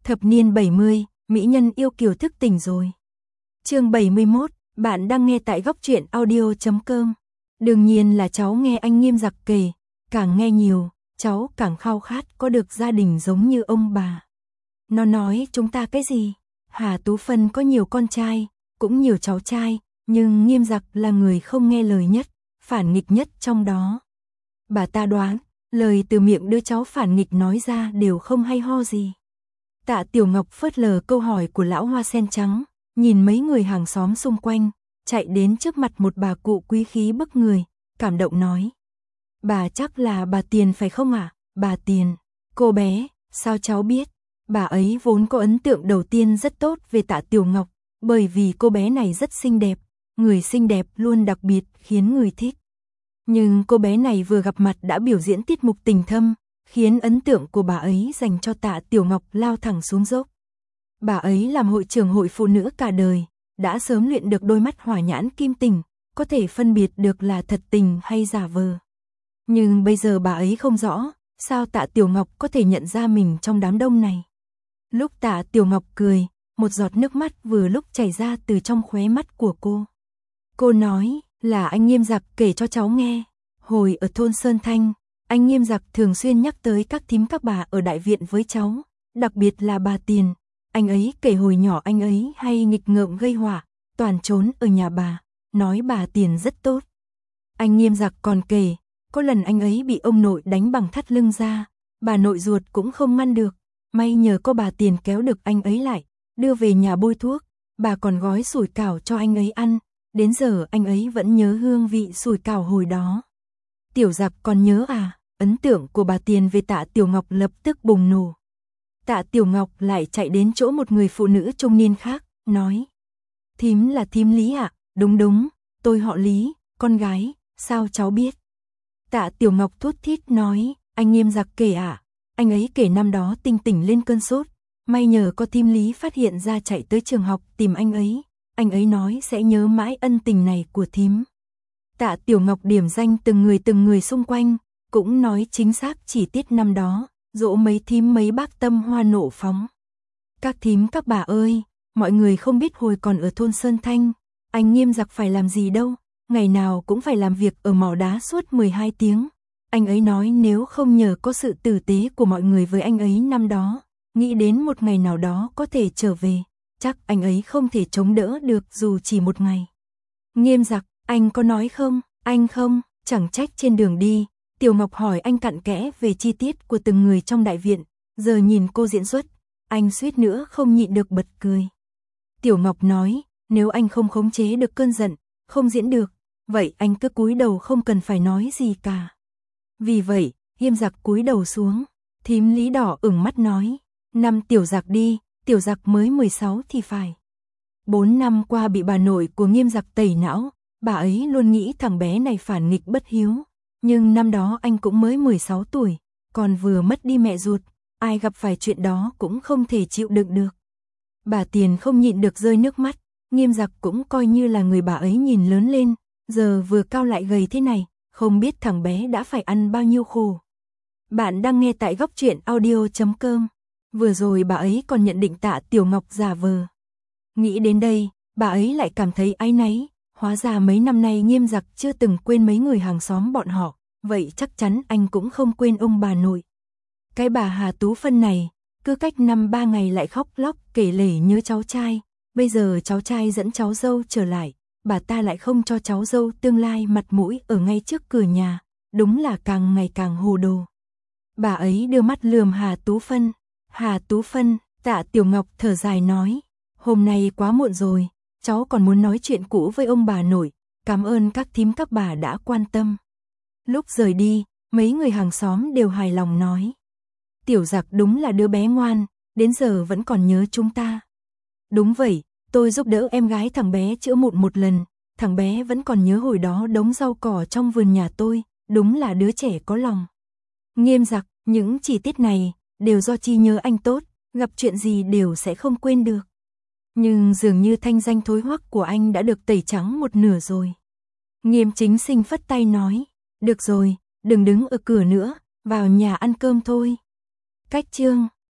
Thập niên 70, mỹ nhân yêu kiều thức tỉnh rồi. Chương 71, bạn đang nghe tại góc truyện audio.com. Đương nhiên là cháu nghe anh Nghiêm Giặc kể, càng nghe nhiều, cháu càng khao khát có được gia đình giống như ông bà. Nó nói chúng ta cái gì? Hà Tú Phân có nhiều con trai, cũng nhiều cháu trai, nhưng Nghiêm Giặc là người không nghe lời nhất, phản nghịch nhất trong đó. Bà ta đoán, lời từ miệng đứa cháu phản nghịch nói ra đều không hay ho gì. Tạ Tiểu Ngọc phớt lờ câu hỏi của lão hoa sen trắng, nhìn mấy người hàng xóm xung quanh, chạy đến trước mặt một bà cụ quý khí bức người, cảm động nói. Bà chắc là bà Tiền phải không ạ? Bà Tiền, cô bé, sao cháu biết? Bà ấy vốn có ấn tượng đầu tiên rất tốt về Tạ Tiểu Ngọc, bởi vì cô bé này rất xinh đẹp, người xinh đẹp luôn đặc biệt khiến người thích. Nhưng cô bé này vừa gặp mặt đã biểu diễn tiết mục tình thâm, khiến ấn tượng của bà ấy dành cho Tạ Tiểu Ngọc lao thẳng xuống dốc. Bà ấy làm hội trưởng hội phụ nữ cả đời, đã sớm luyện được đôi mắt hỏa nhãn kim tình, có thể phân biệt được là thật tình hay giả vờ. Nhưng bây giờ bà ấy không rõ, sao Tạ Tiểu Ngọc có thể nhận ra mình trong đám đông này. Lúc Tạ Tiểu Ngọc cười, một giọt nước mắt vừa lúc chảy ra từ trong khóe mắt của cô. Cô nói, là anh Nghiêm Giặc kể cho cháu nghe, hồi ở thôn Sơn Thanh, anh Nghiêm Giặc thường xuyên nhắc tới các thím các bà ở đại viện với cháu, đặc biệt là bà Tiền. Anh ấy kể hồi nhỏ anh ấy hay nghịch ngợm gây họa, toàn trốn ở nhà bà, nói bà Tiền rất tốt. Anh Nghiêm Giặc còn kể, có lần anh ấy bị ông nội đánh bằng thắt lưng ra, bà nội ruột cũng không ngăn được, may nhờ có bà Tiền kéo được anh ấy lại, đưa về nhà bôi thuốc, bà còn gói sủi cảo cho anh ấy ăn, đến giờ anh ấy vẫn nhớ hương vị sủi cảo hồi đó. Tiểu Giặc còn nhớ à? Ấn tượng của bà Tiền về Tạ Tiểu Ngọc lập tức bùng nổ. Tạ Tiểu Ngọc lại chạy đến chỗ một người phụ nữ trung niên khác, nói. Thím là thím Lý ạ? Đúng đúng, tôi họ Lý, con gái, sao cháu biết? Tạ Tiểu Ngọc thút thít nói, anh Nghiêm Giặc kể ạ. Anh ấy kể năm đó Tinh Tỉnh lên cơn sốt, may nhờ có thím Lý phát hiện ra chạy tới trường học tìm anh ấy nói sẽ nhớ mãi ân tình này của thím. Tạ Tiểu Ngọc điểm danh từng người xung quanh, cũng nói chính xác chi tiết năm đó, dỗ mấy thím mấy bác tâm hoa nộ phóng. Các thím các bà ơi, mọi người không biết hồi còn ở thôn Sơn Thanh, anh Nghiêm Giặc phải làm gì đâu, ngày nào cũng phải làm việc ở mỏ đá suốt 12 tiếng. Anh ấy nói nếu không nhờ có sự tử tế của mọi người với anh ấy năm đó, nghĩ đến một ngày nào đó có thể trở về, chắc anh ấy không thể chống đỡ được dù chỉ một ngày. Nghiêm Giặc, anh có nói không? Anh không, chẳng trách trên đường đi, Tiểu Ngọc hỏi anh cặn kẽ về chi tiết của từng người trong đại viện, giờ nhìn cô diễn xuất, anh suýt nữa không nhịn được bật cười. Tiểu Ngọc nói, nếu anh không khống chế được cơn giận, không diễn được, vậy anh cứ cúi đầu không cần phải nói gì cả. Vì vậy, Nghiêm Giặc cúi đầu xuống, thím Lý đỏ ửng mắt nói, năm Tiểu Giặc đi, Tiểu Giặc mới 16 thì phải. 4 năm qua bị bà nội của Nghiêm Giặc tẩy não, bà ấy luôn nghĩ thằng bé này phản nghịch bất hiếu, nhưng năm đó anh cũng mới 16 tuổi, còn vừa mất đi mẹ ruột, ai gặp phải chuyện đó cũng không thể chịu đựng được. Bà Tiền không nhịn được rơi nước mắt, Nghiêm Giặc cũng coi như là người bà ấy nhìn lớn lên, giờ vừa cao lại gầy thế này, không biết thằng bé đã phải ăn bao nhiêu khổ. Bạn đang nghe tại góc truyện audio.com. Vừa rồi bà ấy còn nhận định Tạ Tiểu Ngọc giả vờ. Nghĩ đến đây, bà ấy lại cảm thấy áy náy, hóa ra mấy năm nay Nghiêm Giặc chưa từng quên mấy người hàng xóm bọn họ, vậy chắc chắn anh cũng không quên ông bà nội. Cái bà Hà Tú Phân này, cứ cách 5-3 ngày lại khóc lóc kể lể nhớ cháu trai, bây giờ cháu trai dẫn cháu dâu trở lại, bà ta lại không cho cháu dâu tương lai mặt mũi ở ngay trước cửa nhà, đúng là càng ngày càng hồ đồ. Bà ấy đưa mắt lườm Hà Tú Phân. Hà Tú Phân, Tạ Tiểu Ngọc thở dài nói, hôm nay quá muộn rồi, cháu còn muốn nói chuyện cũ với ông bà nội, cảm ơn các thím các bà đã quan tâm. Lúc rời đi, mấy người hàng xóm đều hài lòng nói, Tiểu Giặc đúng là đứa bé ngoan, đến giờ vẫn còn nhớ chúng ta. Đúng vậy, tôi giúp đỡ em gái thằng bé chữa mụn một lần, thằng bé vẫn còn nhớ hồi đó đống rau cỏ trong vườn nhà tôi, đúng là đứa trẻ có lòng. Nghiêm Giặc, những chi tiết này đều do trí nhớ anh tốt, gặp chuyện gì đều sẽ không quên được. Nhưng dường như thanh danh thối hoắc của anh đã được tẩy trắng một nửa rồi. Nghiêm Chính Sinh phất tay nói, được rồi, đừng đứng ở cửa nữa, vào nhà ăn cơm thôi. Cách chương